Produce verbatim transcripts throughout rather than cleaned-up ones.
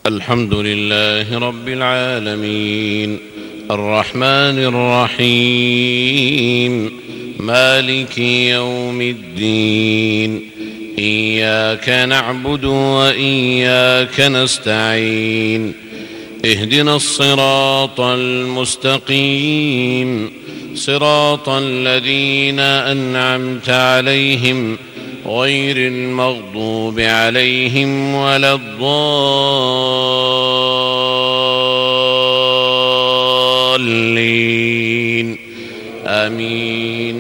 الحمد لله رب العالمين، الرحمن الرحيم، مالك يوم الدين، إياك نعبد وإياك نستعين، اهدنا الصراط المستقيم، صراط الذين أنعمت عليهم غير المغضوب عليهم ولا الضالين، آمين.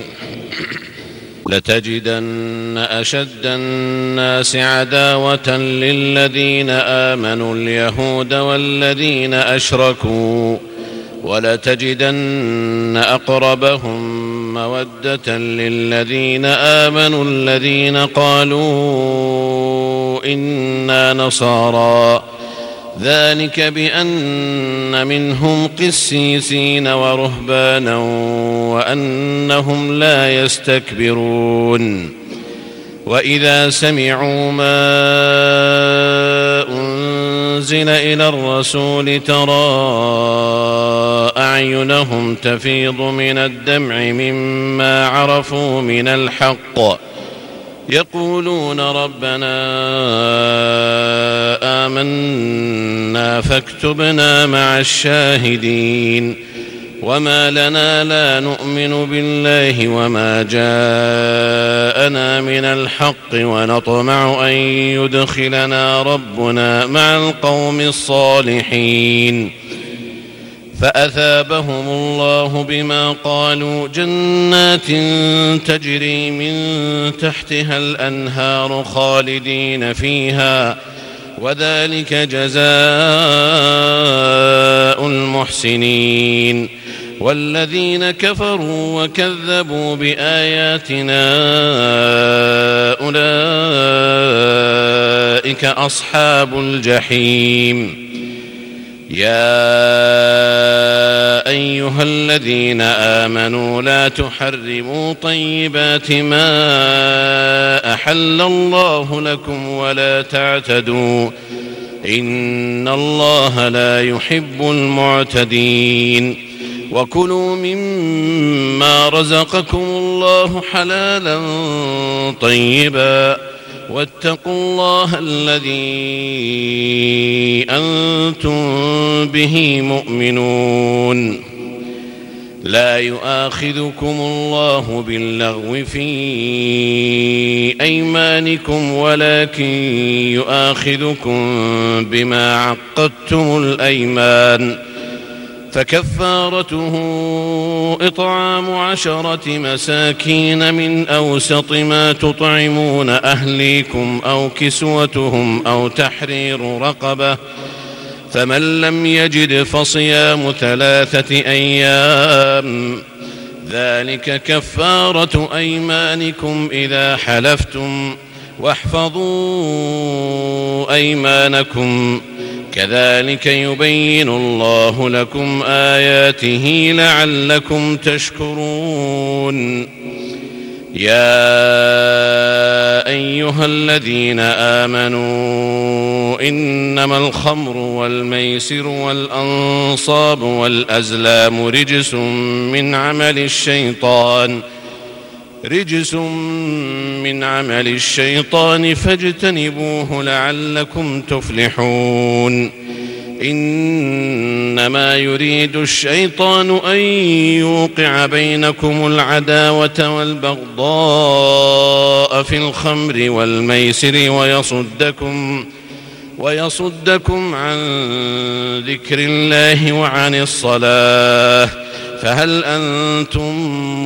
لتجدن أشد الناس عداوة للذين آمنوا اليهود والذين أشركوا، ولتجدن أقربهم مودة للذين آمنوا الذين قالوا إنا نصارى، ذلك بأن منهم قسيسين ورهبانا وأنهم لا يستكبرون. وإذا سمعوا ما أنزل إلى الرسول ترى أعينهم تفيض من الدمع مما عرفوا من الحق، يقولون ربنا آمنا فاكتبنا مع الشاهدين. وما لنا لا نؤمن بالله وما جاءنا من الحق ونطمع أن يدخلنا ربنا مع القوم الصالحين، فأثابهم الله بما قالوا جنات تجري من تحتها الأنهار خالدين فيها، وذلك جزاء المحسنين. والذين كفروا وكذبوا بآياتنا أولئك أصحاب الجحيم. يا أيها الذين آمنوا لا تحرموا طيبات ما أحل الله لكم ولا تعتدوا، إن الله لا يحب المعتدين. وكلوا مما رزقكم الله حلالا طيبا، واتقوا الله الذي أنتم به مؤمنون. لا يؤاخذكم الله باللغو في أيمانكم ولكن يؤاخذكم بما عقدتم الأيمان، فكفارته إطعام عشرة مساكين من أوسط ما تطعمون أهليكم أو كسوتهم أو تحرير رقبة، فمن لم يجد فصيام ثلاثة أيام، ذلك كفارة أيمانكم إذا حلفتم، واحفظوا أيمانكم، كذلك يبين الله لكم آياته لعلكم تشكرون. يا أيها الذين آمنوا إنما الخمر والميسر والأنصاب والأزلام رجس من عمل الشيطان رجس من عمل الشيطان فاجتنبوه لعلكم تفلحون. إنما يريد الشيطان أن يوقع بينكم العداوة والبغضاء في الخمر والميسر ويصدكم ويصدكم عن ذكر الله وعن الصلاة، فهل أنتم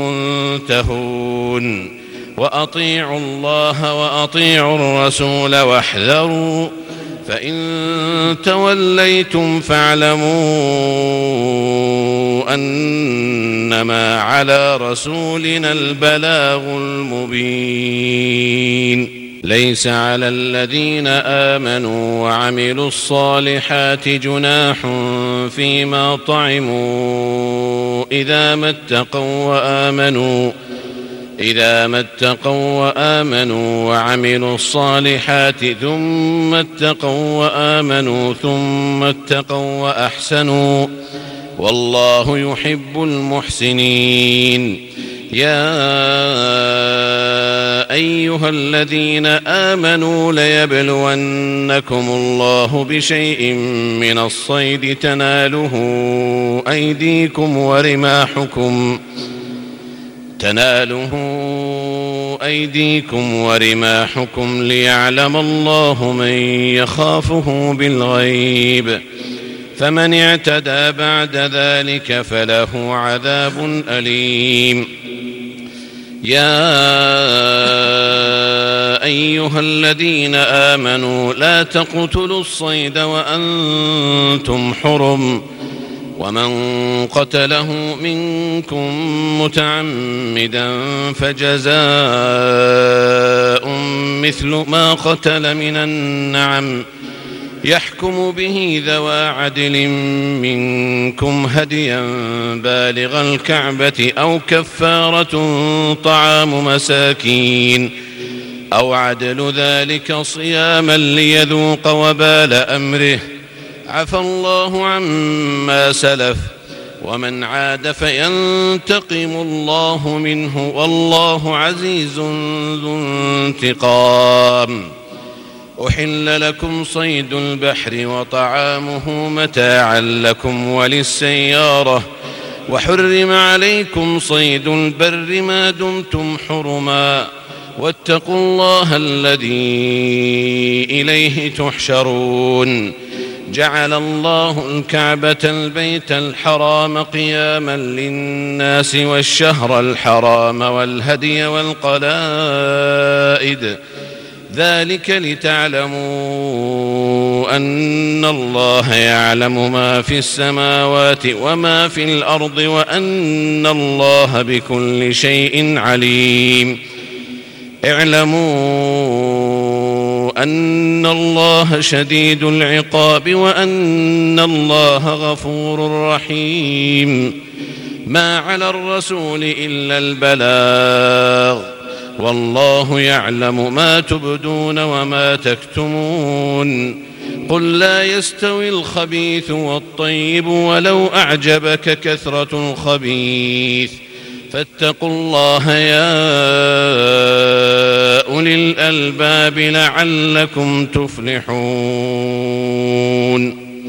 منتهون؟ وأطيعوا الله وأطيعوا الرسول واحذروا، فإن توليتم فاعلموا أنما على رسولنا البلاغ المبين. ليس على الذين آمنوا وعملوا الصالحات جناح فيما طعموا إذا ما اتقوا وآمنوا إذا ما اتقوا وآمنوا وعملوا الصالحات ثم اتقوا وآمنوا ثم اتقوا وأحسنوا والله يحب المحسنين. يا أيها الذين آمنوا ليبلونكم الله بشيء من الصيد تناله أيديكم ورماحكم تناله أيديكم ورماحكم ليعلم الله من يخافه بالغيب فمن اعتدى بعد ذلك فله عذاب أليم. يا أيها الذين آمنوا لا تقتلوا الصيد وأنتم حرم ومن قتله منكم متعمدا فجزاء مثل ما قتل من النعم يحكم به ذوى عدل منكم هديا بالغ الكعبة أو كفارة طعام مساكين أو عدل ذلك صياما ليذوق وبال أمره عفى الله عما سلف ومن عاد فينتقم الله منه والله عزيز ذو انتقام. أحل لكم صيد البحر وطعامه متاعا لكم وللسيارة وحرم عليكم صيد البر ما دمتم حرما واتقوا الله الذي إليه تحشرون. جعل الله الكعبة البيت الحرام قياما للناس والشهر الحرام والهدي والقلائد ذلك لتعلموا أن الله يعلم ما في السماوات وما في الأرض وأن الله بكل شيء عليم. اعلموا أن الله شديد العقاب وأن الله غفور رحيم. ما على الرسول إلا البلاغ والله يعلم ما تبدون وما تكتمون. قل لا يستوي الخبيث والطيب ولو أعجبك كثرة الخبيث فاتقوا الله يا أولي الألباب لعلكم تفلحون.